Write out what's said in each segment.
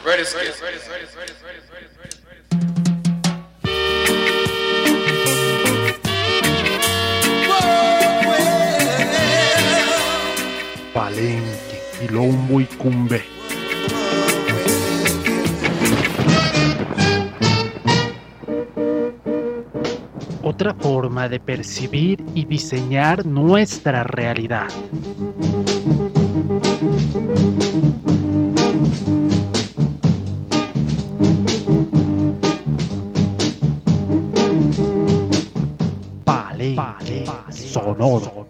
Palenque, quilombo y cumbe. Otra forma de percibir y diseñar nuestra realidad. Palenque Sonoro.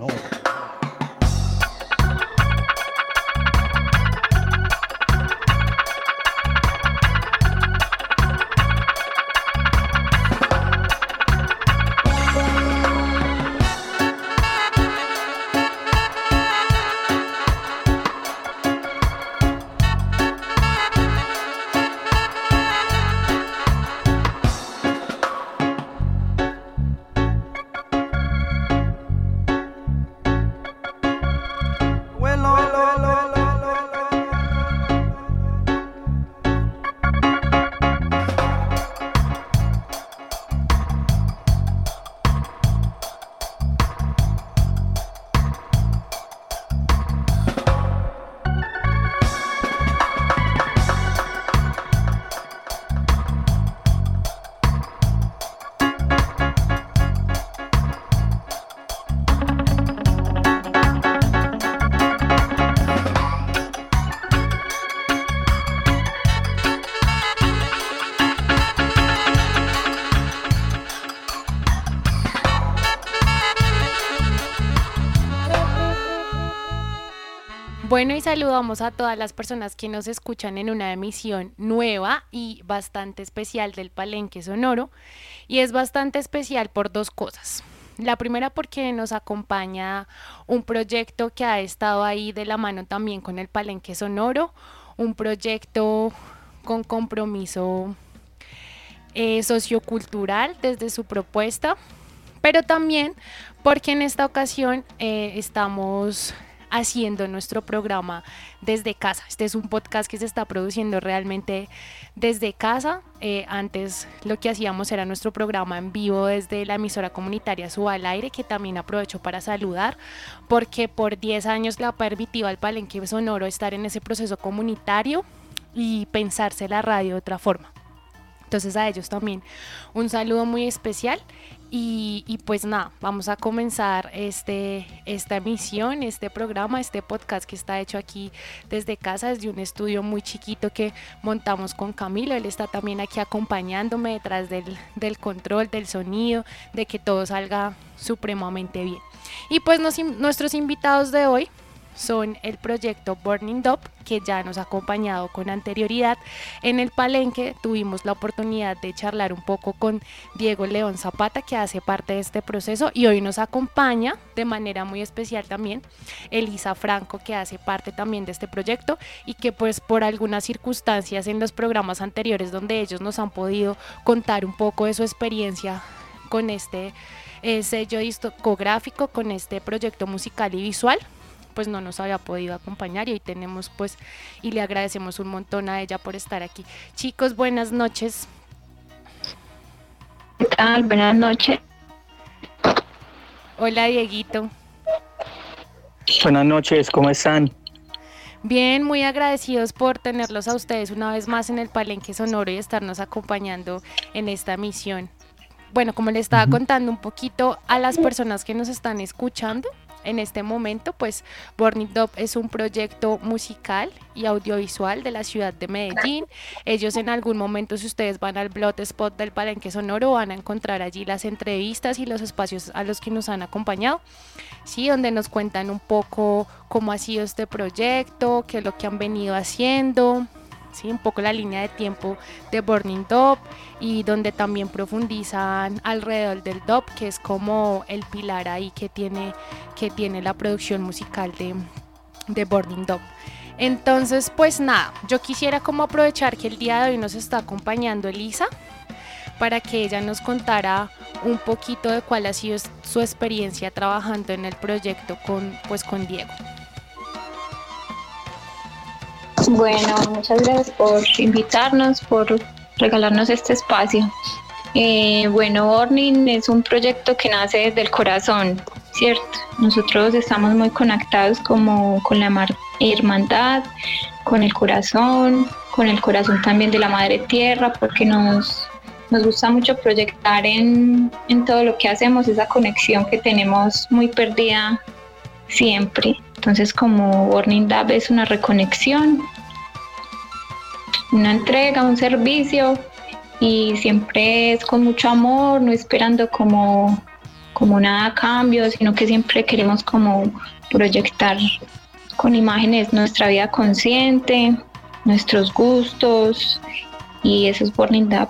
Bueno, y saludamos a todas las personas que nos escuchan en una emisión nueva y bastante especial del Palenque Sonoro. Y es bastante especial por dos cosas. La primera, porque nos acompaña un proyecto que ha estado ahí de la mano también con el Palenque Sonoro, un proyecto con compromiso sociocultural desde su propuesta, pero también porque en esta ocasión estamos haciendo nuestro programa desde casa. Este es un podcast que se está produciendo realmente desde casa. Antes lo que hacíamos era nuestro programa en vivo desde la emisora comunitaria Suba al Aire, que también aprovecho para saludar, porque por 10 años le ha permitido al Palenque Sonoro estar en ese proceso comunitario y pensarse la radio de otra forma. Entonces a ellos también un saludo muy especial y pues nada, vamos a comenzar esta emisión, este programa, este podcast que está hecho aquí desde casa, desde un estudio muy chiquito que montamos con Camilo. Él está también aquí acompañándome detrás del control, del sonido, de que todo salga supremamente bien. Y pues nuestros invitados de hoy son el proyecto Burning Dub, que ya nos ha acompañado con anterioridad en el Palenque. Tuvimos la oportunidad de charlar un poco con Diego León Zapata, que hace parte de este proceso, y hoy nos acompaña de manera muy especial también Elisa Franco, que hace parte también de este proyecto y que pues por algunas circunstancias en los programas anteriores donde ellos nos han podido contar un poco de su experiencia con este sello discográfico, con este proyecto musical y visual, pues no nos había podido acompañar, y hoy tenemos pues, y le agradecemos un montón a ella por estar aquí. Chicos, buenas noches. ¿Qué tal? Buenas noches. Hola, Dieguito. Buenas noches, ¿cómo están? Bien, muy agradecidos por tenerlos a ustedes una vez más en el Palenque Sonoro y estarnos acompañando en esta misión. Bueno, como les estaba contando un poquito a las personas que nos están escuchando en este momento, pues Burning Dub es un proyecto musical y audiovisual de la ciudad de Medellín. Ellos en algún momento, si ustedes van al Blogspot del Palenque Sonoro, van a encontrar allí las entrevistas y los espacios a los que nos han acompañado, sí, donde nos cuentan un poco cómo ha sido este proyecto, qué es lo que han venido haciendo, sí, un poco la línea de tiempo de Burning Dub, y donde también profundizan alrededor del dub, que es como el pilar ahí que tiene la producción musical de Burning Dub. Entonces, pues nada, yo quisiera como aprovechar que el día de hoy nos está acompañando Elisa, para que ella nos contara un poquito de cuál ha sido su experiencia trabajando en el proyecto con Diego. Bueno, muchas gracias por invitarnos, por regalarnos este espacio. Bueno, Ornin es un proyecto que nace desde el corazón, ¿cierto? Nosotros estamos muy conectados como con la hermandad, con el corazón también de la Madre Tierra, porque nos gusta mucho proyectar en todo lo que hacemos esa conexión que tenemos muy perdida siempre. Entonces, como Burning Dab es una reconexión, una entrega, un servicio, y siempre es con mucho amor, no esperando como nada a cambio, sino que siempre queremos como proyectar con imágenes nuestra vida consciente, nuestros gustos, y eso es Burning Dab.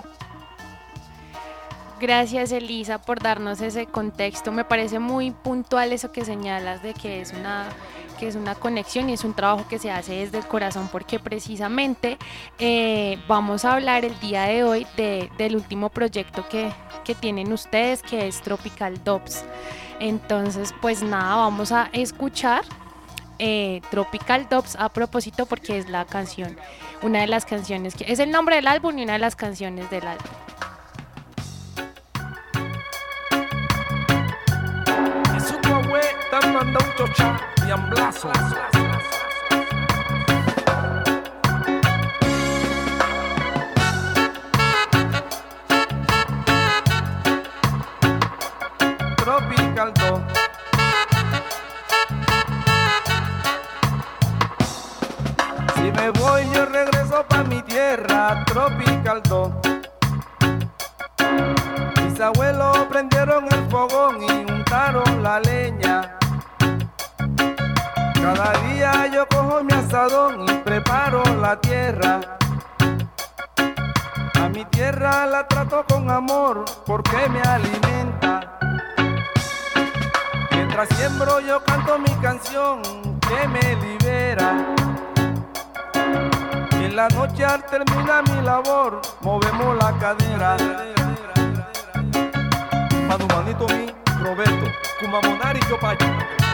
Gracias, Elisa, por darnos ese contexto. Me parece muy puntual eso que señalas de que es una conexión y es un trabajo que se hace desde el corazón, porque precisamente vamos a hablar el día de hoy del último proyecto que tienen ustedes, que es Tropical Dubs. Entonces, pues nada, vamos a escuchar Tropical Dubs a propósito, porque es la canción, una de las canciones que es el nombre del álbum y una de las canciones del álbum. Manda un chocha y amblazo. Tropical Dub. Si me voy yo regreso pa' mi tierra, Tropical Dub. Mis abuelos prendieron el fogón y untaron la leña. Cada día yo cojo mi asadón y preparo la tierra. A mi tierra la trato con amor porque me alimenta. Mientras siembro yo canto mi canción que me libera. Y en la noche al terminar mi labor movemos la cadera. Madumanito mi Roberto, Kumamonari Chopayo.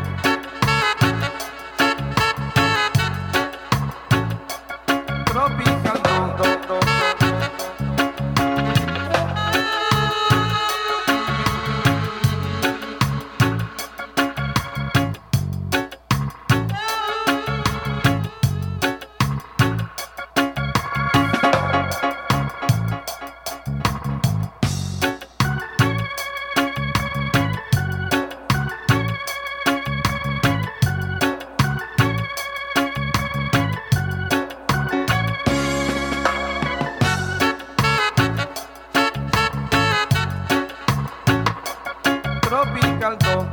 Tropical Dub. Tropical Dub.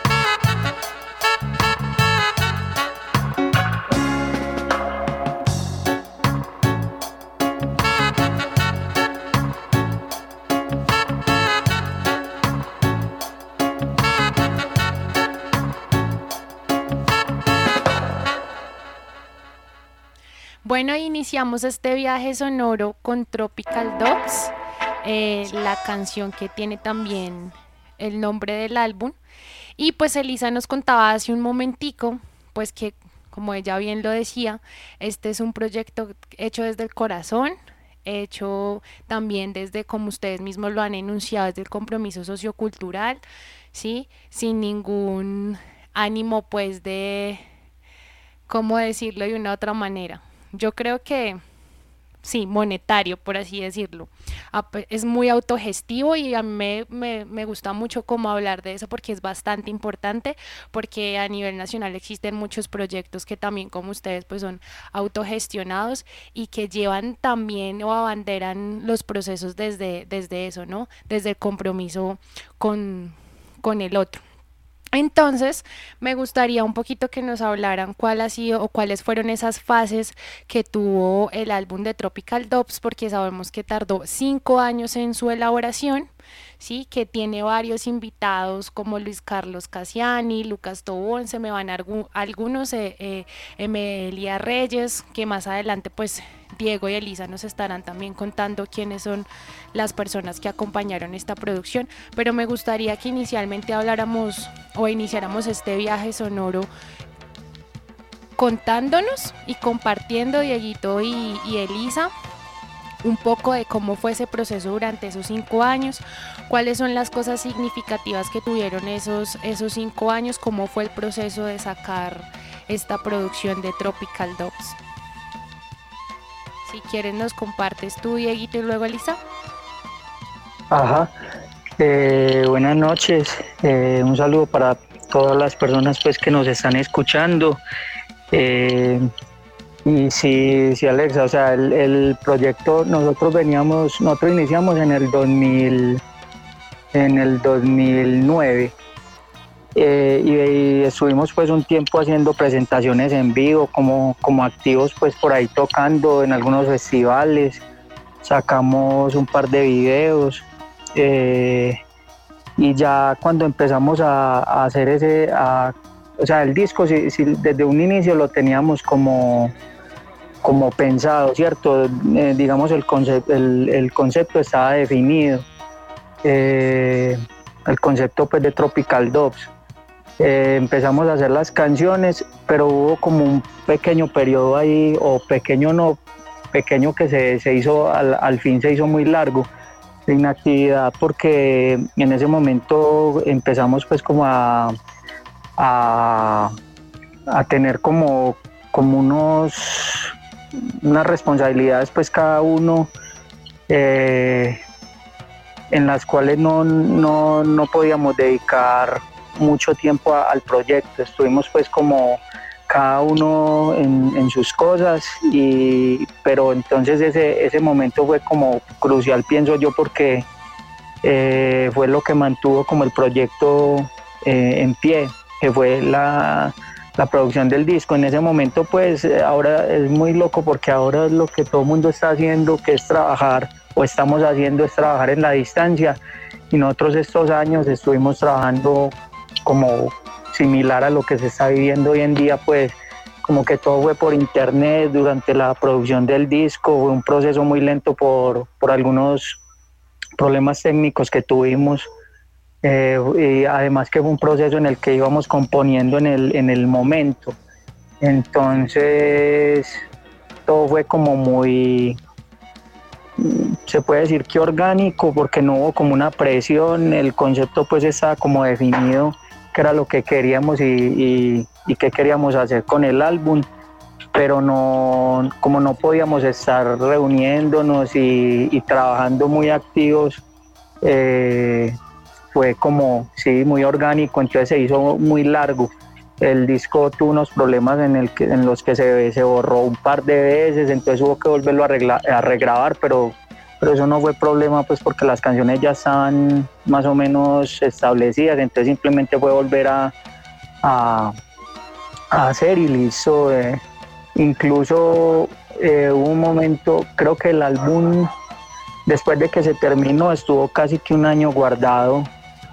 Bueno, iniciamos este viaje sonoro con Tropical Dubs, la canción que tiene también el nombre del álbum. Y pues Elisa nos contaba hace un momentico, pues que como ella bien lo decía, este es un proyecto hecho desde el corazón, hecho también desde, como ustedes mismos lo han enunciado, desde el compromiso sociocultural, ¿sí? Sin ningún ánimo pues de, ¿cómo decirlo de una otra manera? Yo creo que sí, monetario, por así decirlo. Es muy autogestivo y a mí me gusta mucho cómo hablar de eso, porque es bastante importante, porque a nivel nacional existen muchos proyectos que también, como ustedes, pues son autogestionados y que llevan también o abanderan los procesos desde eso, ¿no? Desde el compromiso con el otro. Entonces, me gustaría un poquito que nos hablaran cuál ha sido o cuáles fueron esas fases que tuvo el álbum de Tropical Dubs, porque sabemos que tardó 5 años en su elaboración, ¿sí? Que tiene varios invitados como Luis Carlos Cassiani, Lucas Tobón, se me van algunos, Emilia Reyes, que más adelante pues Diego y Elisa nos estarán también contando quiénes son las personas que acompañaron esta producción, pero me gustaría que inicialmente habláramos o iniciáramos este viaje sonoro contándonos y compartiendo, Dieguito y Elisa, un poco de cómo fue ese proceso durante esos 5 años, cuáles son las cosas significativas que tuvieron esos 5 años, cómo fue el proceso de sacar esta producción de Tropical Dogs. Si quieres nos compartes tú, Dieguito, y luego Elisa. Ajá. Buenas noches. Un saludo para todas las personas pues que nos están escuchando. Y sí, Alexa, o sea, el proyecto nosotros iniciamos en el 2009. Y estuvimos pues un tiempo haciendo presentaciones en vivo como activos pues por ahí tocando en algunos festivales, sacamos un par de videos, y ya cuando empezamos a hacer o sea, el disco sí, desde un inicio lo teníamos como pensado, ¿cierto? Digamos el concepto estaba definido, el concepto pues de Tropical Dogs. Empezamos a hacer las canciones, pero hubo como un pequeño periodo ahí, o pequeño que se hizo, al fin se hizo muy largo, de inactividad, porque en ese momento empezamos pues como a tener como unas responsabilidades pues cada uno, en las cuales no podíamos dedicar mucho tiempo al proyecto. Estuvimos pues como cada uno en sus cosas, pero entonces ese momento fue como crucial, pienso yo, porque fue lo que mantuvo como el proyecto en pie, que fue la producción del disco. En ese momento pues ahora es muy loco, porque ahora es lo que todo el mundo está haciendo, que es trabajar, o estamos haciendo, es trabajar en la distancia, y nosotros estos años estuvimos trabajando como similar a lo que se está viviendo hoy en día, pues como que todo fue por internet. Durante la producción del disco fue un proceso muy lento por algunos problemas técnicos que tuvimos, y además que fue un proceso en el que íbamos componiendo en el momento. Entonces todo fue como muy, se puede decir que orgánico, porque no hubo como una presión. El concepto pues estaba como definido, que era lo que queríamos y qué queríamos hacer con el álbum, pero como no podíamos estar reuniéndonos y trabajando muy activos, fue como, sí, muy orgánico, entonces se hizo muy largo. El disco tuvo unos problemas en los que se borró un par de veces, entonces hubo que volverlo a regrabar, pero eso no fue problema, pues porque las canciones ya estaban más o menos establecidas, entonces simplemente fue volver a hacer y listo. Incluso hubo un momento, creo que el álbum, después de que se terminó, estuvo casi que un año guardado,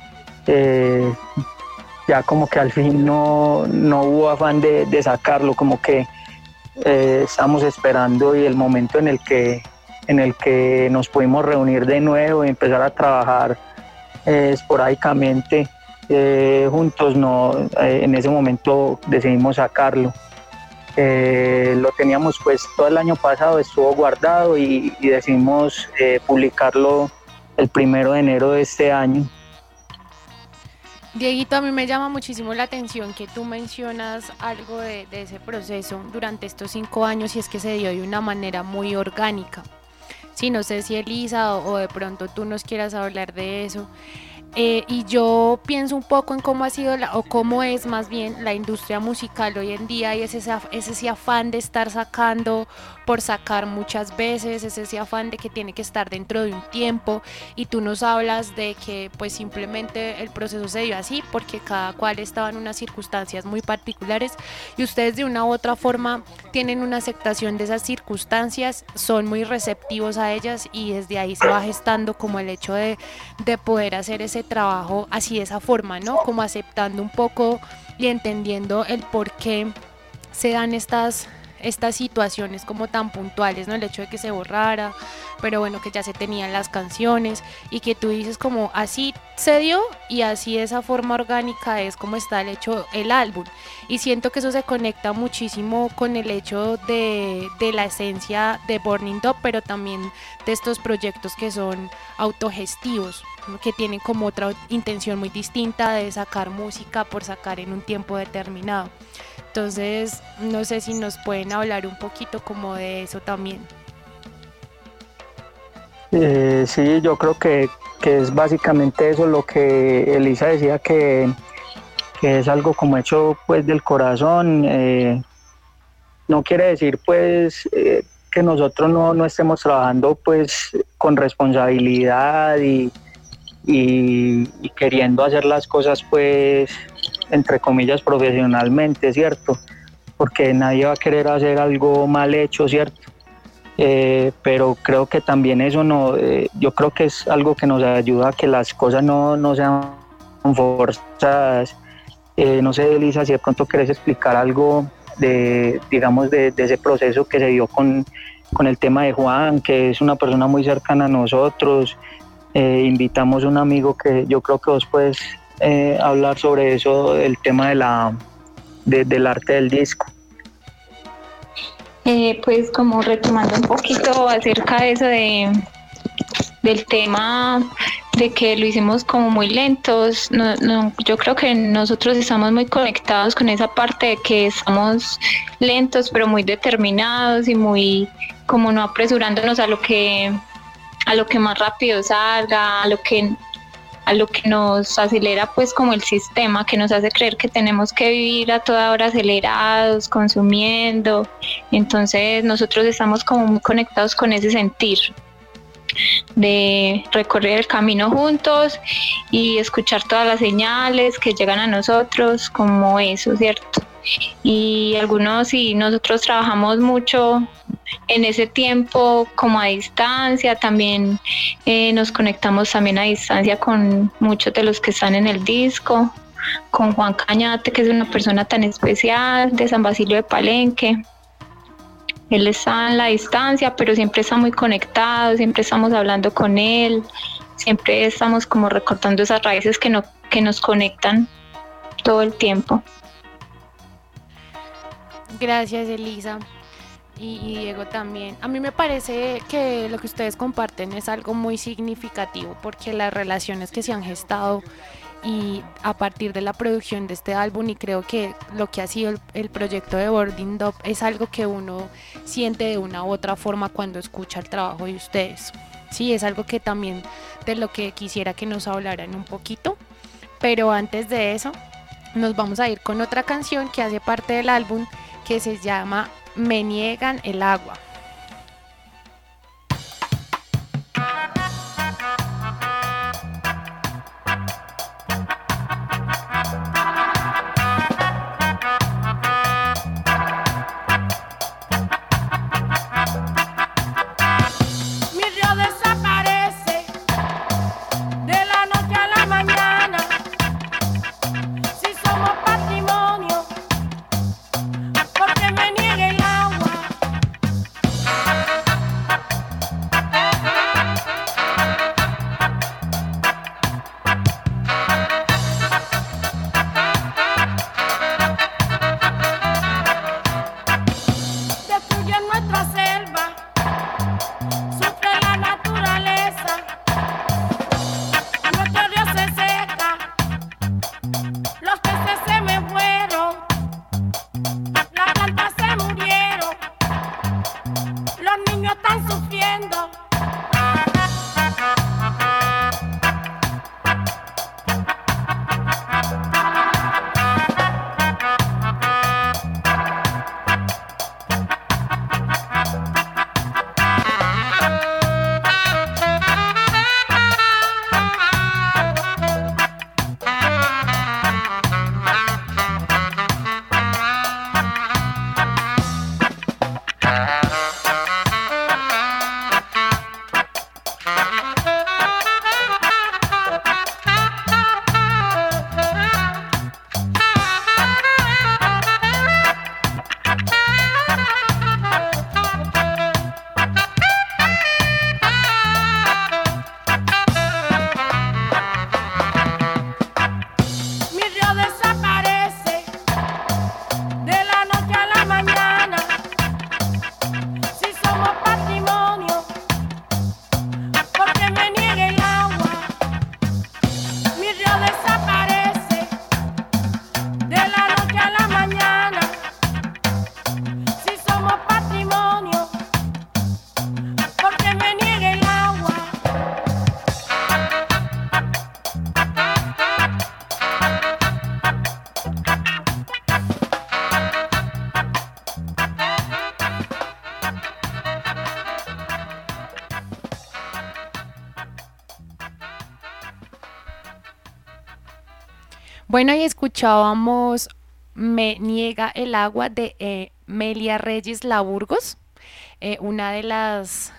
ya como que al fin no hubo afán de sacarlo, como que estamos esperando y el momento en el que nos pudimos reunir de nuevo y empezar a trabajar esporádicamente juntos. En ese momento decidimos sacarlo. Lo teníamos pues todo el año pasado, estuvo guardado, y decidimos publicarlo el 1 de enero de este año. Dieguito, a mí me llama muchísimo la atención que tú mencionas algo de ese proceso durante estos 5 años, y es que se dio de una manera muy orgánica. Sí, no sé si Elisa o de pronto tú nos quieras hablar de eso. Y yo pienso un poco en cómo ha sido o cómo es más bien la industria musical hoy en día, y es ese afán de estar sacando por sacar muchas veces, es ese afán de que tiene que estar dentro de un tiempo, y tú nos hablas de que pues simplemente el proceso se dio así porque cada cual estaba en unas circunstancias muy particulares, y ustedes de una u otra forma tienen una aceptación de esas circunstancias, son muy receptivos a ellas, y desde ahí se va gestando como el hecho de poder hacer ese trabajo así, de esa forma, ¿no? Como aceptando un poco y entendiendo el por qué se dan estas estas situaciones como tan puntuales, ¿no? El hecho de que se borrara, pero bueno, que ya se tenían las canciones y que tú dices como así se dio y así de esa forma orgánica es como está el hecho el álbum. Y siento que eso se conecta muchísimo con el hecho de la esencia de Burning Dub, pero también de estos proyectos que son autogestivos, ¿no? Que tienen como otra intención muy distinta de sacar música por sacar en un tiempo determinado. Entonces, no sé si nos pueden hablar un poquito como de eso también. Sí, yo creo que es básicamente eso lo que Elisa decía, que es algo como hecho pues del corazón. No quiere decir pues que nosotros no estemos trabajando pues con responsabilidad y queriendo hacer las cosas pues entre comillas profesionalmente, ¿cierto? Porque nadie va a querer hacer algo mal hecho, ¿cierto? Pero creo que también eso yo creo que es algo que nos ayuda a que las cosas no sean forzadas. No sé, Elisa, si de pronto querés explicar algo digamos, de ese proceso que se dio con el tema de Juan, que es una persona muy cercana a nosotros. Invitamos a un amigo que yo creo que vos puedes hablar sobre eso, el tema del arte del disco. Pues como retomando un poquito acerca de eso del tema de que lo hicimos como muy lentos, yo creo que nosotros estamos muy conectados con esa parte de que estamos lentos pero muy determinados y muy como no apresurándonos a lo que más rápido salga, a lo que nos acelera pues como el sistema, que nos hace creer que tenemos que vivir a toda hora acelerados, consumiendo. Entonces nosotros estamos como muy conectados con ese sentir de recorrer el camino juntos y escuchar todas las señales que llegan a nosotros, como eso, ¿cierto? Y algunos, sí, nosotros trabajamos mucho en ese tiempo como a distancia, también nos conectamos también a distancia con muchos de los que están en el disco, con Juan Cañate, que es una persona tan especial, de San Basilio de Palenque. Él está en la distancia, pero siempre está muy conectado, siempre estamos hablando con él, siempre estamos como recortando esas raíces que nos conectan todo el tiempo. Gracias, Elisa. Y Diego también. A mí me parece que lo que ustedes comparten es algo muy significativo porque las relaciones que se han gestado y a partir de la producción de este álbum, y creo que lo que ha sido el proyecto de Burning Dub es algo que uno siente de una u otra forma cuando escucha el trabajo de ustedes. Sí, es algo que también de lo que quisiera que nos hablaran un poquito, pero antes de eso nos vamos a ir con otra canción que hace parte del álbum que se llama Me niegan el agua. Bueno, y escuchábamos Me niega el agua de Melia Reyes Laburgos, una de las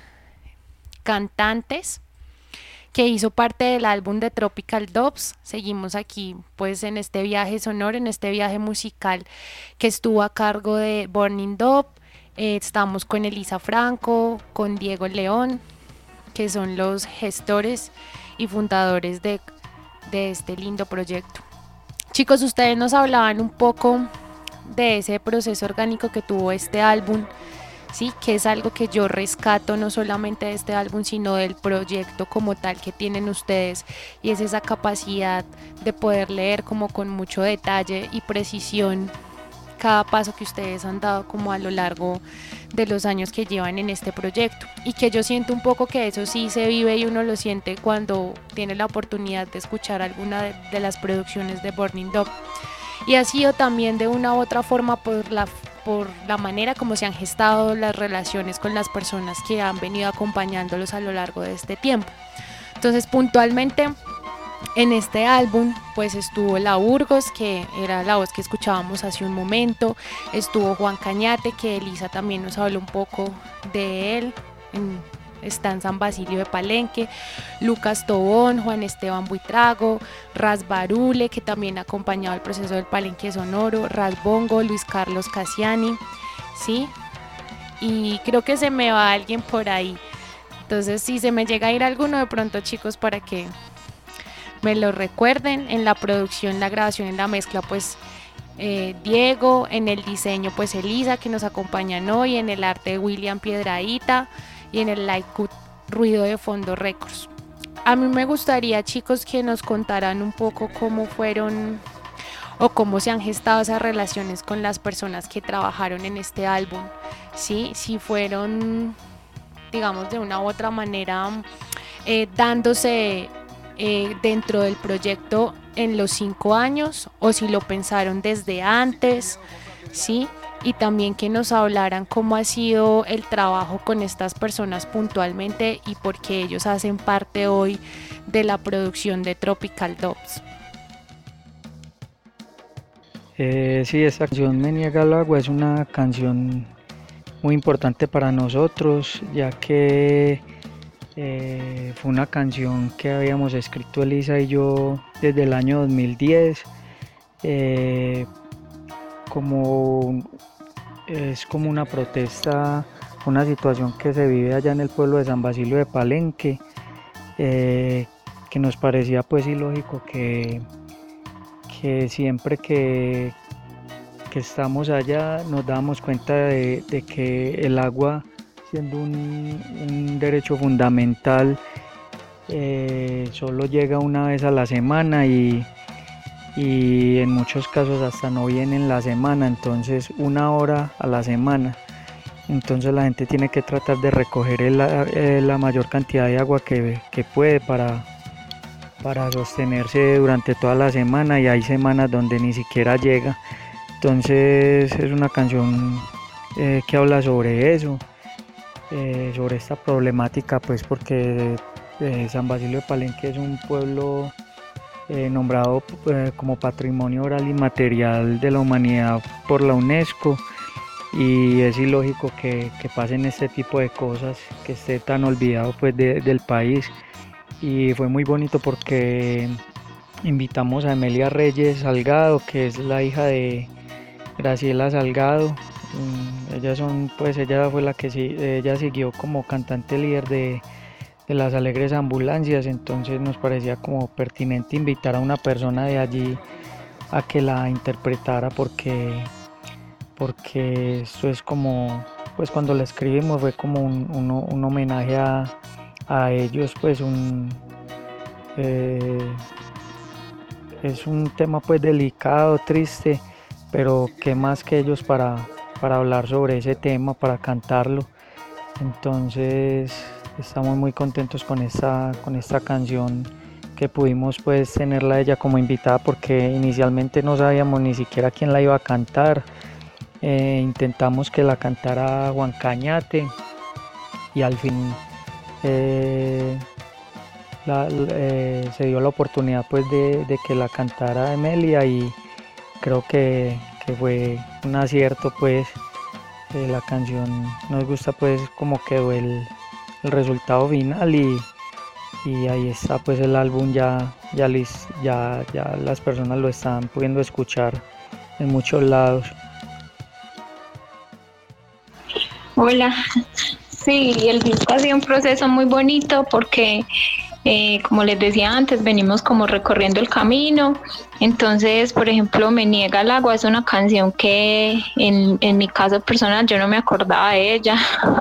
cantantes que hizo parte del álbum de Tropical Doves. Seguimos aquí pues en este viaje sonoro, en este viaje musical que estuvo a cargo de Burning Dove. Estamos con Elisa Franco, con Diego León, que son los gestores y fundadores de este lindo proyecto. Chicos, ustedes nos hablaban un poco de ese proceso orgánico que tuvo este álbum, sí, que es algo que yo rescato no solamente de este álbum, sino del proyecto como tal que tienen ustedes, y es esa capacidad de poder leer como con mucho detalle y precisión cada paso que ustedes han dado como a lo largo de los años que llevan en este proyecto, y que yo siento un poco que eso sí se vive y uno lo siente cuando tiene la oportunidad de escuchar alguna de las producciones de Burning Dove. Y ha sido también de una u otra forma por la manera como se han gestado las relaciones con las personas que han venido acompañándolos a lo largo de este tiempo. Entonces, puntualmente en este álbum pues estuvo La Burgos, que era la voz que escuchábamos hace un momento, estuvo Juan Cañate, que Elisa también nos habló un poco de él, está en San Basilio de Palenque, Lucas Tobón, Juan Esteban Buitrago, Raz Barule, que también ha acompañado el proceso del Palenque Sonoro, Raz Bongo, Luis Carlos Casiani, ¿sí? Y creo que se me va alguien por ahí. Entonces, si se me llega a ir alguno de pronto, chicos, para que me lo recuerden. En la producción, la grabación, en la mezcla, pues Diego, en el diseño pues Elisa, que nos acompañan hoy, en el arte William Piedrahita, y en el light cut Ruido de Fondo Records. A mí me gustaría, chicos, que nos contaran un poco cómo fueron o cómo se han gestado esas relaciones con las personas que trabajaron en este álbum, ¿sí? Si fueron, digamos, de una u otra manera dándose dentro del proyecto en los 5 años, o si lo pensaron desde antes, ¿sí? Y también que nos hablaran cómo ha sido el trabajo con estas personas puntualmente y por qué ellos hacen parte hoy de la producción de Tropical Doves. Sí, esta canción Me niega el agua es una canción muy importante para nosotros, ya que fue una canción que habíamos escrito Elisa y yo desde el año 2010, es como una protesta, una situación que se vive allá en el pueblo de San Basilio de Palenque, que nos parecía pues ilógico que siempre que estamos allá nos dábamos cuenta de que el agua, siendo un derecho fundamental, solo llega una vez a la semana y en muchos casos hasta no viene en la semana, entonces 1 hora a la semana. Entonces la gente tiene que tratar de recoger la mayor cantidad de agua que puede para sostenerse durante toda la semana, y hay semanas donde ni siquiera llega. Entonces es una canción que habla sobre eso, sobre esta problemática, pues porque San Basilio de Palenque es un pueblo nombrado como Patrimonio Oral Inmaterial de la Humanidad por la UNESCO, y es ilógico que pasen este tipo de cosas, que esté tan olvidado pues del país. Y fue muy bonito porque invitamos a Emelia Reyes Salgado, que es la hija de Graciela Salgado. Ella fue la que ella siguió como cantante líder de las Alegres Ambulancias, entonces nos parecía como pertinente invitar a una persona de allí a que la interpretara, porque esto es como, pues cuando la escribimos fue como un homenaje a ellos, pues es un tema pues delicado, triste, pero qué más que ellos para hablar sobre ese tema, para cantarlo. Entonces estamos muy contentos con esta canción, que pudimos pues tenerla a ella como invitada, porque inicialmente no sabíamos ni siquiera quién la iba a cantar. Intentamos que la cantara Juan Cañate, y al fin se dio la oportunidad pues de que la cantara Emelia, y creo que fue un acierto pues. La canción nos gusta pues como quedó el resultado final, y ahí está pues el álbum ya las personas lo están pudiendo escuchar en muchos lados. Hola, sí, el disco ha sido un proceso muy bonito porque, como les decía antes, venimos como recorriendo el camino. Entonces, por ejemplo, Me niega el agua es una canción que en mi caso personal yo no me acordaba de ella.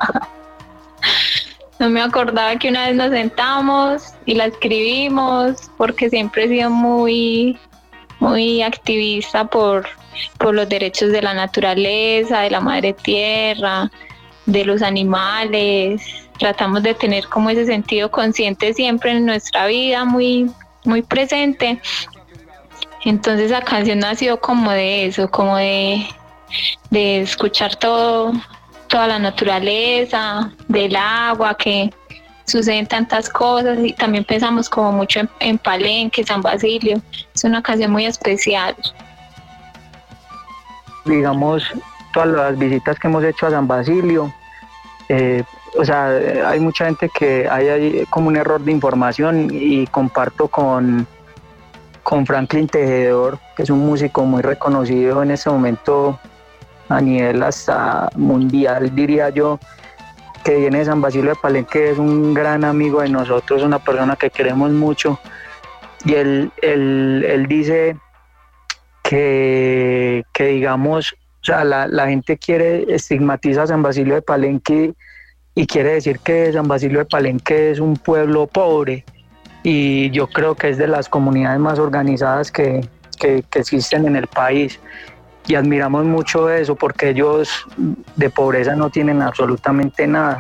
No me acordaba que una vez nos sentamos y la escribimos, porque siempre he sido muy activista por los derechos de la naturaleza, de la madre tierra, de los animales. Tratamos de tener como ese sentido consciente siempre en nuestra vida, muy presente. Entonces la canción nació como de eso, como de escuchar toda la naturaleza, del agua, que suceden tantas cosas, y también pensamos como mucho en Palenque, San Basilio. Es una canción muy especial. Digamos, todas las visitas que hemos hecho a San Basilio, hay mucha gente que hay como un error de información, y comparto con Franklin Tejedor, que es un músico muy reconocido en este momento a nivel hasta mundial, diría yo, que viene de San Basilio de Palenque. Es un gran amigo de nosotros, una persona que queremos mucho, y él dice que digamos, o sea, la gente estigmatiza a San Basilio de Palenque y quiere decir que San Basilio de Palenque es un pueblo pobre, y yo creo que es de las comunidades más organizadas que existen en el país, y admiramos mucho eso, porque ellos de pobreza no tienen absolutamente nada.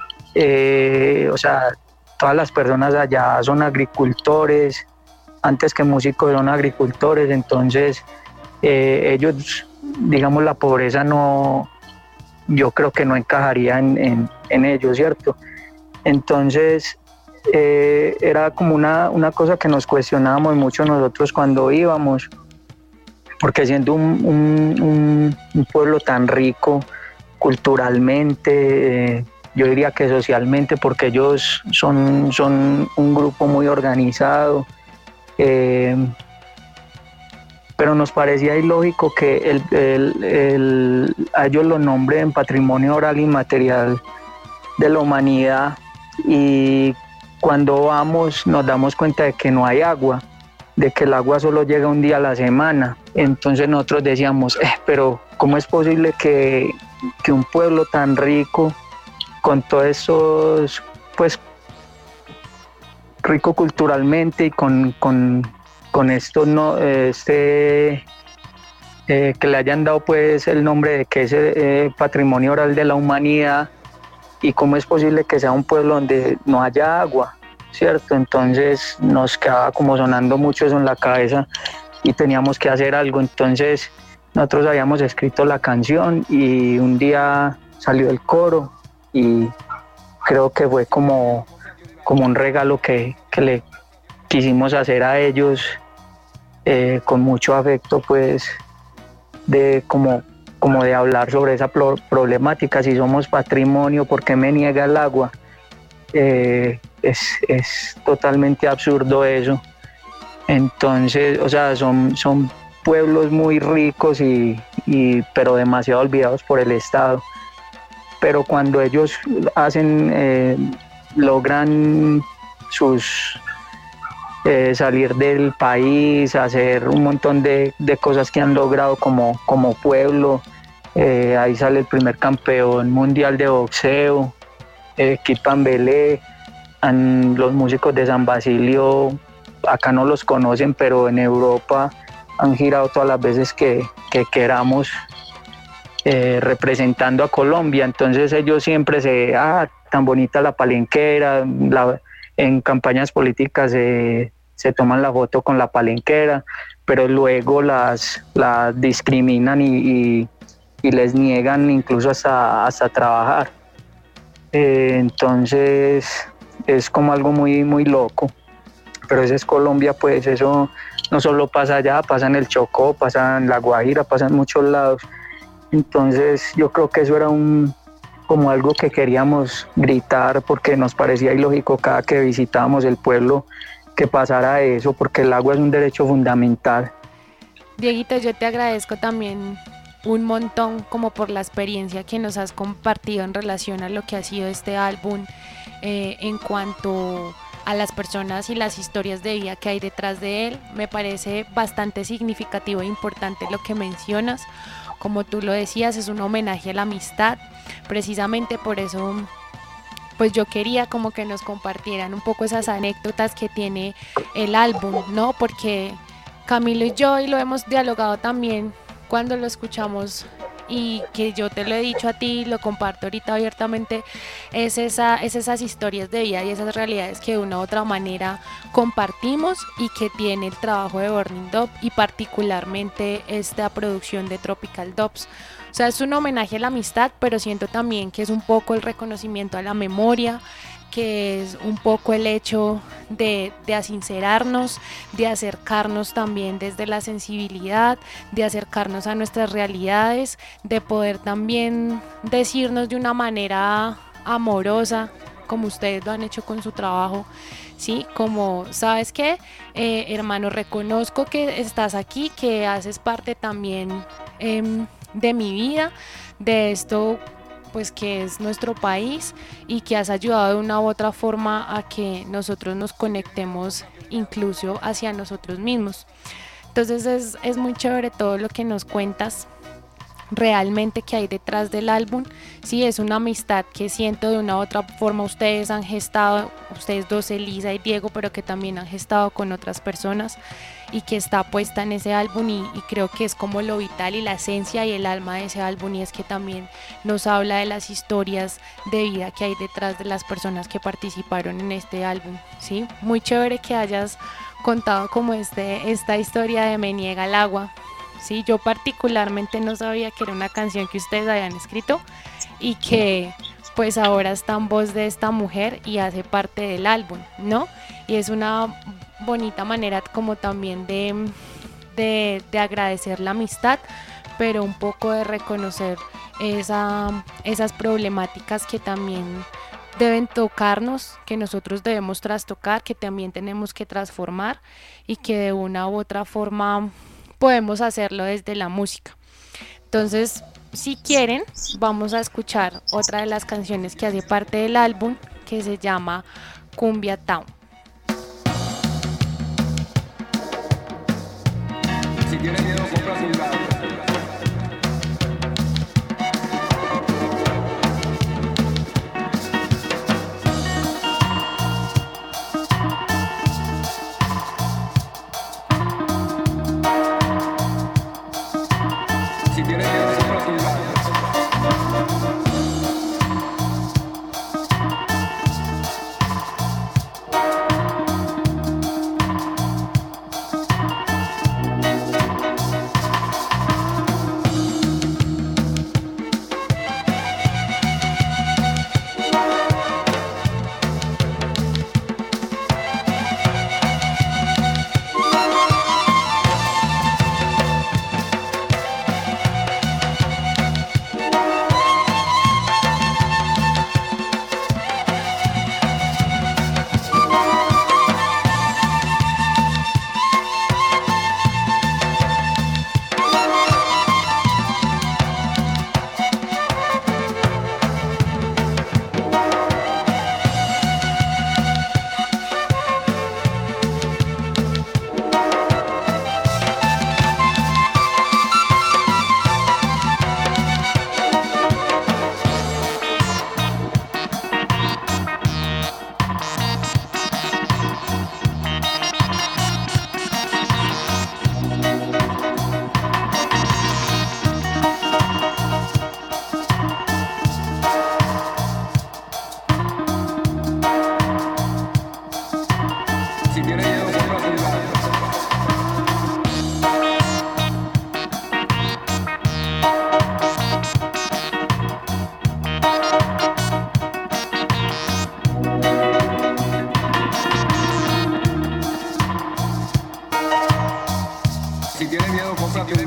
Todas las personas allá son agricultores, antes que músicos son agricultores, entonces ellos, digamos, la pobreza yo creo que no encajaría en ellos, ¿cierto? Entonces era como una cosa que nos cuestionábamos mucho nosotros cuando íbamos, porque siendo un pueblo tan rico culturalmente, yo diría que socialmente, porque ellos son un grupo muy organizado, pero nos parecía ilógico que a ellos lo nombren Patrimonio Oral Inmaterial de la Humanidad, y cuando vamos nos damos cuenta de que no hay agua, de que el agua solo llega un día a la semana. Entonces nosotros decíamos, pero ¿cómo es posible que un pueblo tan rico, con todos estos, pues, rico culturalmente, y con esto, no, que le hayan dado pues el nombre de que es Patrimonio Oral de la Humanidad, y cómo es posible que sea un pueblo donde no haya agua, ¿cierto? Entonces nos quedaba como sonando mucho eso en la cabeza, y teníamos que hacer algo. Entonces nosotros habíamos escrito la canción, y un día salió el coro, y creo que fue como un regalo que le quisimos hacer a ellos, con mucho afecto, pues, de como de hablar sobre esa problemática. Si somos patrimonio, ¿por qué me niega el agua? Es totalmente absurdo eso. Entonces, o sea, son pueblos muy ricos, pero demasiado olvidados por el Estado. Pero cuando ellos logran salir del país, hacer un montón de cosas que han logrado como pueblo. Ahí sale el primer campeón mundial de boxeo, Kid Pambelé. Los músicos de San Basilio, acá no los conocen, pero en Europa han girado todas las veces que queramos, representando a Colombia. Entonces ellos siempre tan bonita la palenquera, en campañas políticas se toman la foto con la palenquera, pero luego las discriminan y les niegan incluso hasta trabajar. Entonces es como algo muy, muy loco. Pero ese es Colombia, pues eso no solo pasa allá, pasa en el Chocó, pasa en La Guajira, pasa en muchos lados. Entonces yo creo que eso era como algo que queríamos gritar porque nos parecía ilógico cada que visitábamos el pueblo que pasara eso, porque el agua es un derecho fundamental. Dieguito, yo te agradezco también un montón como por la experiencia que nos has compartido en relación a lo que ha sido este álbum en cuanto a las personas y las historias de vida que hay detrás de él. Me parece bastante significativo e importante lo que mencionas. Como tú lo decías, es un homenaje a la amistad. Precisamente por eso pues yo quería como que nos compartieran un poco esas anécdotas que tiene el álbum, ¿no? Porque Camilo y yo, y lo hemos dialogado también cuando lo escuchamos, y que yo te lo he dicho a ti, lo comparto ahorita abiertamente, es esas historias de vida y esas realidades que de una u otra manera compartimos y que tiene el trabajo de Burning Dub y particularmente esta producción de Tropical Dubs. O sea, es un homenaje a la amistad, pero siento también que es un poco el reconocimiento a la memoria, que es un poco el hecho de asincerarnos, de acercarnos también desde la sensibilidad, de acercarnos a nuestras realidades, de poder también decirnos de una manera amorosa, como ustedes lo han hecho con su trabajo, ¿sí? Como, ¿sabes qué? Hermano, reconozco que estás aquí, que haces parte también de mi vida, de esto pues que es nuestro país, y que has ayudado de una u otra forma a que nosotros nos conectemos incluso hacia nosotros mismos. Entonces es muy chévere todo lo que nos cuentas realmente que hay detrás del álbum. Sí, es una amistad que siento de una u otra forma ustedes han gestado, ustedes dos, Elisa y Diego, pero que también han gestado con otras personas y que está puesta en ese álbum, y creo que es como lo vital y la esencia y el alma de ese álbum, y es que también nos habla de las historias de vida que hay detrás de las personas que participaron en este álbum, ¿sí? Muy chévere que hayas contado como esta historia de Me niega el agua. Sí, yo particularmente no sabía que era una canción que ustedes habían escrito y que pues ahora está en voz de esta mujer y hace parte del álbum, ¿no? Y es una bonita manera como también de agradecer la amistad, pero un poco de reconocer esas problemáticas que también deben tocarnos, que nosotros debemos trastocar, que también tenemos que transformar y que de una u otra forma podemos hacerlo desde la música. Entonces, si quieren, vamos a escuchar otra de las canciones que hace parte del álbum, que se llama Cumbia Town. Si tienes miedo, compra un lado. Si tienes miedo, compra un lado.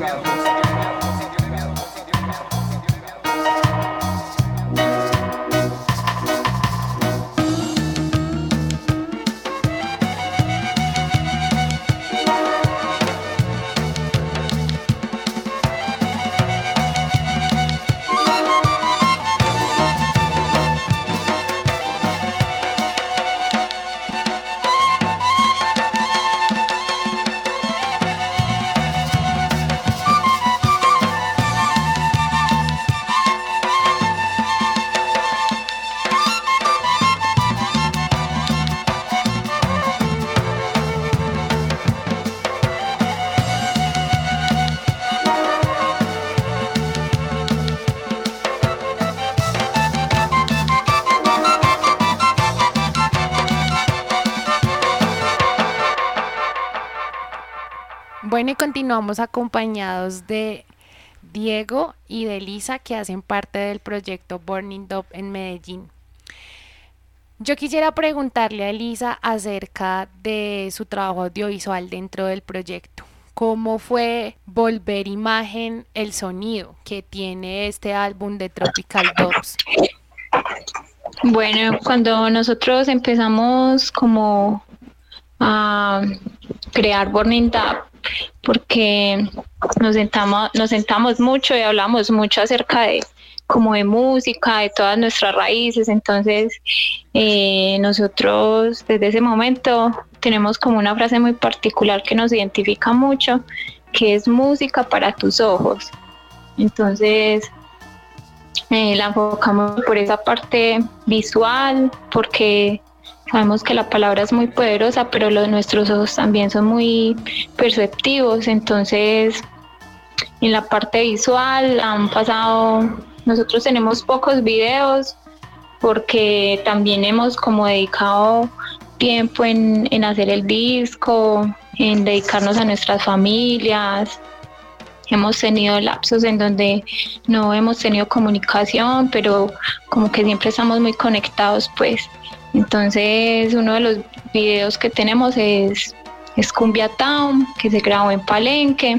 Bueno, y continuamos acompañados de Diego y de Elisa, que hacen parte del proyecto Burning Dove en Medellín. Yo quisiera preguntarle a Elisa acerca de su trabajo audiovisual dentro del proyecto. ¿Cómo fue volver imagen el sonido que tiene este álbum de Tropical Doves? Bueno, cuando nosotros empezamos como a crear Burning Dove, porque nos sentamos mucho y hablamos mucho acerca de como de música, de todas nuestras raíces. Entonces nosotros desde ese momento tenemos como una frase muy particular que nos identifica mucho, que es música para tus ojos. Entonces la enfocamos por esa parte visual, porque sabemos que la palabra es muy poderosa, pero nuestros ojos también son muy perceptivos. Entonces, en la parte visual nosotros tenemos pocos videos, porque también hemos como dedicado tiempo en hacer el disco, en dedicarnos a nuestras familias. Hemos tenido lapsos en donde no hemos tenido comunicación, pero como que siempre estamos muy conectados, pues. Entonces, uno de los videos que tenemos es Cumbia Town, que se grabó en Palenque.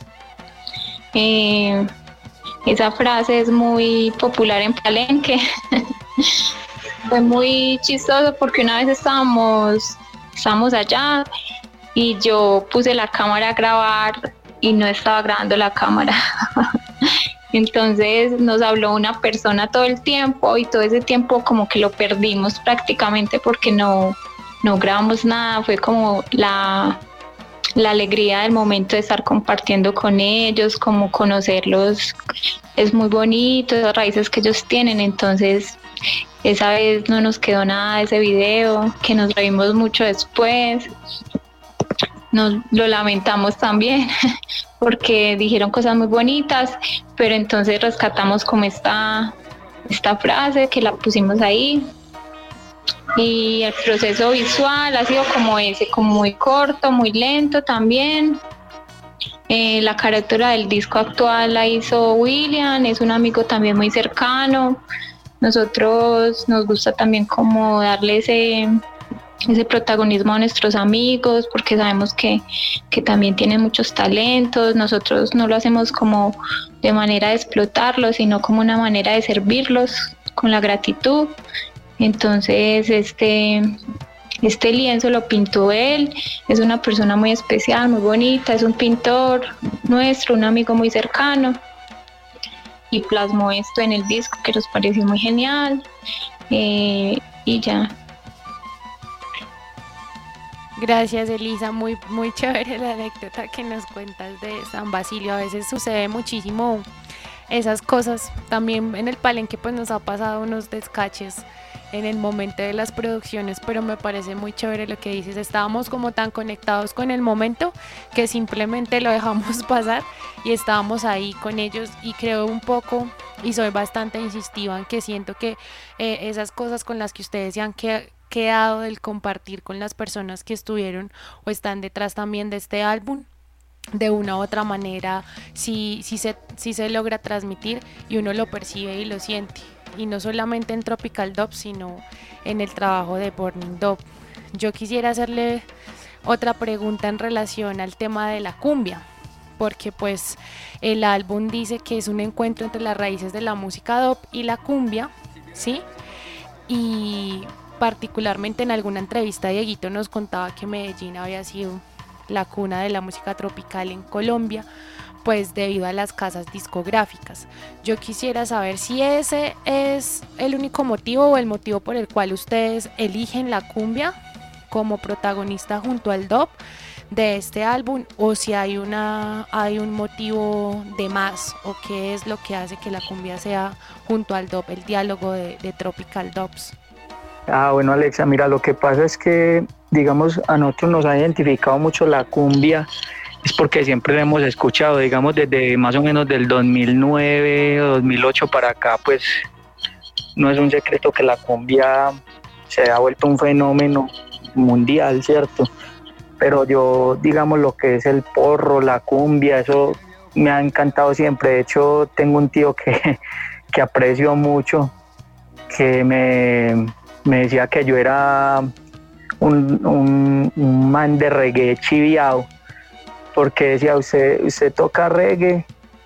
Esa frase es muy popular en Palenque. Fue muy chistoso porque una vez estábamos allá y yo puse la cámara a grabar y no estaba grabando la cámara. Entonces nos habló una persona todo el tiempo y todo ese tiempo como que lo perdimos prácticamente porque no grabamos nada. Fue como la alegría del momento de estar compartiendo con ellos, como conocerlos. Es muy bonito, esas raíces que ellos tienen. Entonces esa vez no nos quedó nada de ese video, que nos reímos mucho después. Lo lamentamos también porque dijeron cosas muy bonitas, pero entonces rescatamos como esta frase que la pusimos ahí. Y el proceso visual ha sido como ese, como muy corto, muy lento también. La carátula del disco actual la hizo William, es un amigo también muy cercano. Nosotros nos gusta también como darle ese protagonismo a nuestros amigos, porque sabemos que también tienen muchos talentos. Nosotros no lo hacemos como de manera de explotarlos, sino como una manera de servirlos con la gratitud. Entonces este lienzo lo pintó él, es una persona muy especial, muy bonita, es un pintor nuestro, un amigo muy cercano, y plasmó esto en el disco, que nos pareció muy genial. Y ya. Gracias, Elisa, muy chévere la anécdota que nos cuentas de San Basilio. A veces sucede muchísimo esas cosas. También en el Palenque pues nos ha pasado unos descaches en el momento de las producciones, pero me parece muy chévere lo que dices. Estábamos como tan conectados con el momento que simplemente lo dejamos pasar y estábamos ahí con ellos. Y creo un poco, y soy bastante insistiva en que siento que esas cosas con las que ustedes se han quedado del compartir con las personas que estuvieron o están detrás también de este álbum, de una u otra manera sí se logra transmitir y uno lo percibe y lo siente, y no solamente en Tropical Dove sino en el trabajo de Burning Dove. Yo quisiera hacerle otra pregunta en relación al tema de la cumbia, porque pues el álbum dice que es un encuentro entre las raíces de la música dub y la cumbia, ¿sí? Y particularmente en alguna entrevista Dieguito nos contaba que Medellín había sido la cuna de la música tropical en Colombia, pues debido a las casas discográficas. Yo quisiera saber si ese es el único motivo o el motivo por el cual ustedes eligen la cumbia como protagonista junto al dub de este álbum, o si hay un motivo de más, o qué es lo que hace que la cumbia sea junto al dub, el diálogo de Tropical Dubs. Bueno, Alexa, mira, lo que pasa es que, digamos, a nosotros nos ha identificado mucho la cumbia, es porque siempre la hemos escuchado, digamos, desde más o menos del 2009 o 2008 para acá, pues no es un secreto que la cumbia se ha vuelto un fenómeno mundial, ¿cierto? Pero yo, digamos, lo que es el porro, la cumbia, eso me ha encantado siempre. De hecho, tengo un tío que aprecio mucho, que me decía que yo era un man de reggae chiviado, porque decía, usted toca reggae,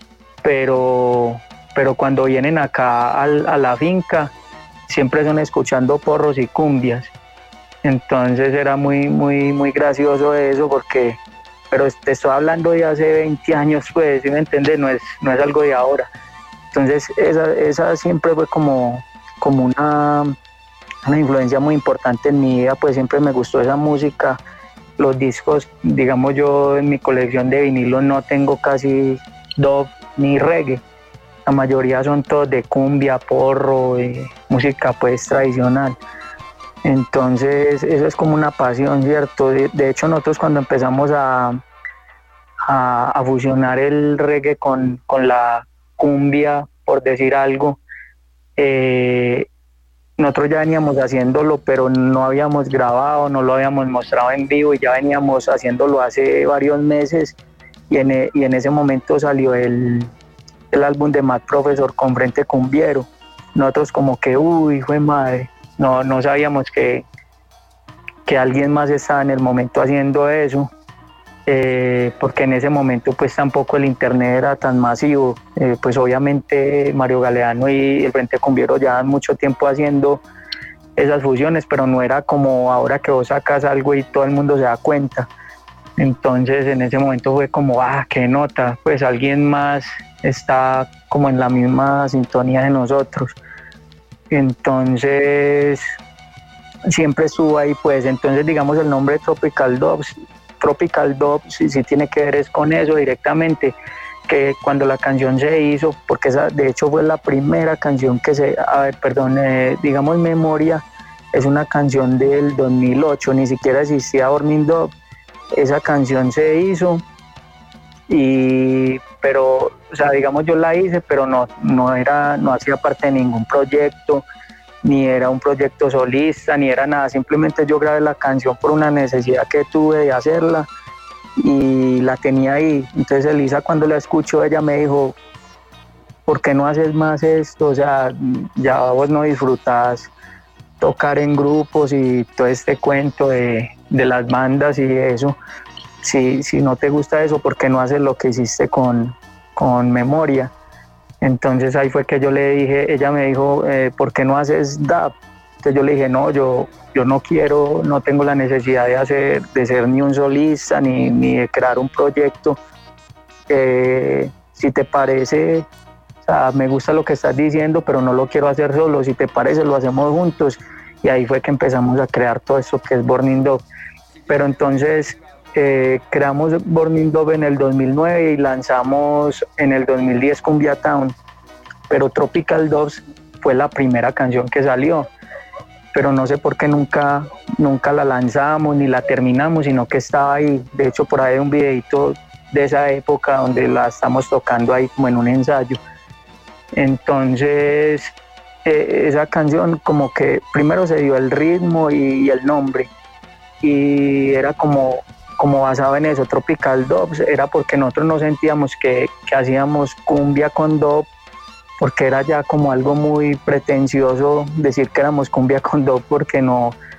pero cuando vienen acá a la finca, siempre son escuchando porros y cumbias. Entonces era muy, muy, muy gracioso eso, pero te estoy hablando de hace 20 años, pues, ¿sí me entiendes? No es algo de ahora. Entonces esa siempre fue como una influencia muy importante en mi vida, pues siempre me gustó esa música. Los discos, digamos, yo en mi colección de vinilos no tengo casi dub ni reggae. La mayoría son todos de cumbia, porro, música pues tradicional. Entonces eso es como una pasión, ¿cierto? De hecho, nosotros cuando empezamos a fusionar el reggae con la cumbia, por decir algo, nosotros ya veníamos haciéndolo, pero no habíamos grabado, no lo habíamos mostrado en vivo, y ya veníamos haciéndolo hace varios meses, y en ese momento salió el álbum de Mad Professor con Frente Cumbiero. Nosotros como que, hijo de madre, no sabíamos que alguien más estaba en el momento haciendo eso, porque en ese momento pues tampoco el internet era tan masivo. Pues obviamente Mario Galeano y el Frente Cumbiero llevan mucho tiempo haciendo esas fusiones, pero no era como ahora que vos sacas algo y todo el mundo se da cuenta. Entonces en ese momento fue como, qué nota, pues alguien más está como en la misma sintonía de nosotros. Entonces siempre estuvo ahí, pues. Entonces, digamos, el nombre Tropical Dubs sí tiene que ver es con eso directamente, que cuando la canción se hizo, porque esa de hecho fue la primera canción que digamos, Memoria es una canción del 2008, ni siquiera existía Burning Dub. Esa canción se hizo, pero, o sea, digamos, yo la hice, pero no hacía parte de ningún proyecto, ni era un proyecto solista, ni era nada. Simplemente yo grabé la canción por una necesidad que tuve de hacerla y la tenía ahí. Entonces Elisa, cuando la escuchó, ella me dijo, ¿por qué no haces más esto? O sea, ya vos no disfrutás tocar en grupos y todo este cuento de las bandas y eso. Si no te gusta eso, ¿por qué no haces lo que hiciste con Memoria? Entonces ahí fue que yo le dije, ella me dijo, ¿por qué no haces dub? Entonces yo le dije, no, yo no quiero, no tengo la necesidad de ser ni un solista ni de crear un proyecto. Si te parece, o sea, me gusta lo que estás diciendo, pero no lo quiero hacer solo. Si te parece, lo hacemos juntos. Y ahí fue que empezamos a crear todo esto que es Burning Dub. Pero entonces creamos Burning Dub en el 2009 y lanzamos en el 2010 Cumbia Town, pero Tropical Dubs fue la primera canción que salió, pero no sé por qué nunca la lanzamos ni la terminamos, sino que estaba ahí. De hecho, por ahí hay un videito de esa época donde la estamos tocando ahí como en un ensayo. Entonces esa canción como que primero se dio el ritmo y el nombre, y era como basado en eso. Tropical Dubs era porque nosotros no sentíamos que hacíamos cumbia con dub, porque era ya como algo muy pretencioso decir que éramos cumbia con dub, porque no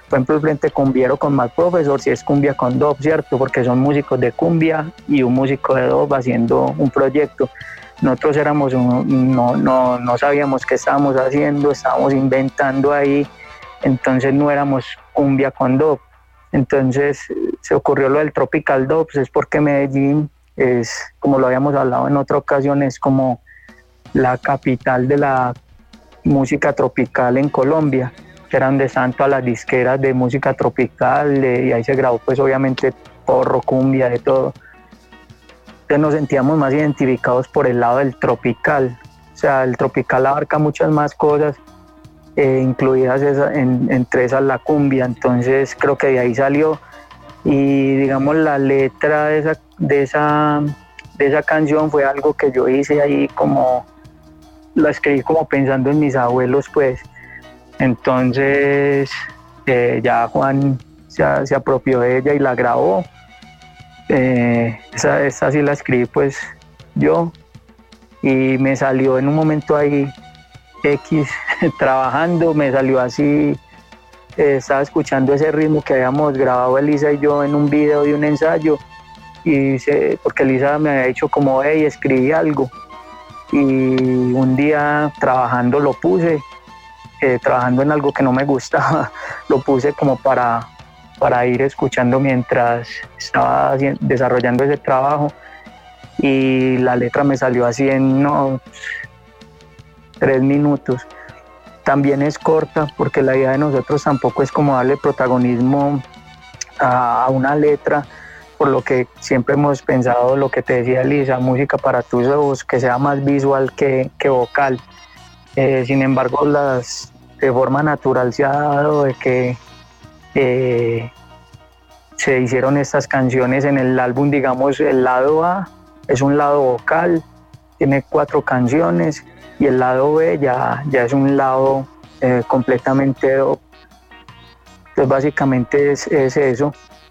por ejemplo, el Frente Cumbiero con Mad Professor, si es cumbia con dub, ¿cierto? Porque son músicos de cumbia y un músico de dub haciendo un proyecto. Nosotros no sabíamos qué estábamos haciendo, estábamos inventando ahí, entonces no éramos cumbia con dub. Entonces se ocurrió lo del Tropical Dub, es porque Medellín es, como lo habíamos hablado en otra ocasión, es como la capital de la música tropical en Colombia, que era donde estaban todas las disqueras de música tropical, y ahí se grabó pues obviamente porro, cumbia, de todo. Entonces nos sentíamos más identificados por el lado del tropical, o sea, el tropical abarca muchas más cosas, incluidas entre esas la cumbia, entonces creo que de ahí salió, y digamos la letra de esa canción fue algo que yo hice ahí, como la escribí como pensando en mis abuelos pues. Entonces ya Juan se apropió de ella y la grabó. Esa sí la escribí pues yo, y me salió en un momento ahí X trabajando, me salió así, estaba escuchando ese ritmo que habíamos grabado Elisa y yo en un video de un ensayo, porque Elisa me había dicho como, hey, escribí algo, y un día trabajando lo puse, trabajando en algo que no me gustaba, lo puse como para ir escuchando mientras estaba desarrollando ese trabajo, y la letra me salió así en 3 minutos. También es corta porque la idea de nosotros tampoco es como darle protagonismo a una letra, por lo que siempre hemos pensado lo que te decía Elisa, música para tus ojos, que sea más visual que vocal. Sin embargo, de forma natural se ha dado de que se hicieron estas canciones en el álbum, digamos, el lado A es un lado vocal, tiene 4 canciones, y el lado B ya es un lado completamente dub. Entonces básicamente es eso.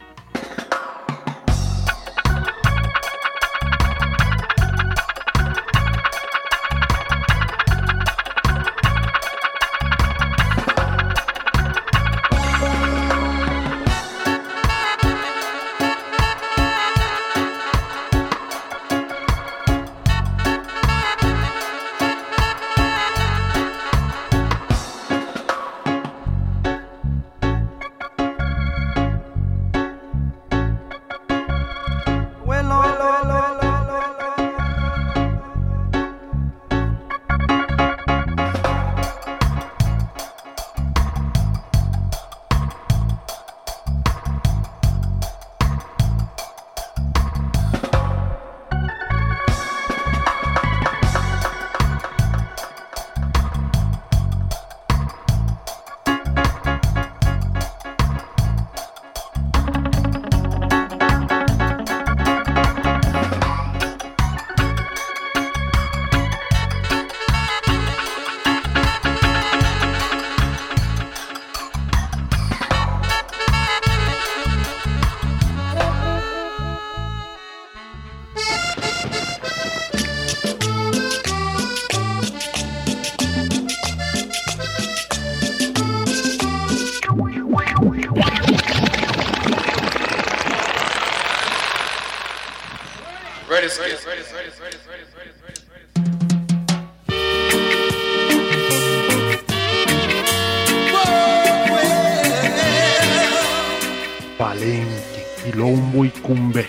Palenque, quilombo y cumbe.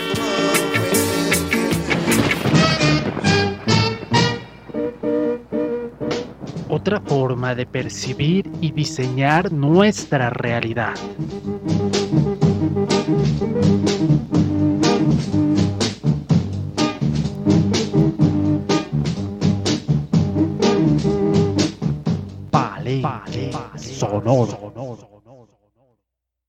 Otra forma de percibir y diseñar nuestra realidad. Palenque sonoro.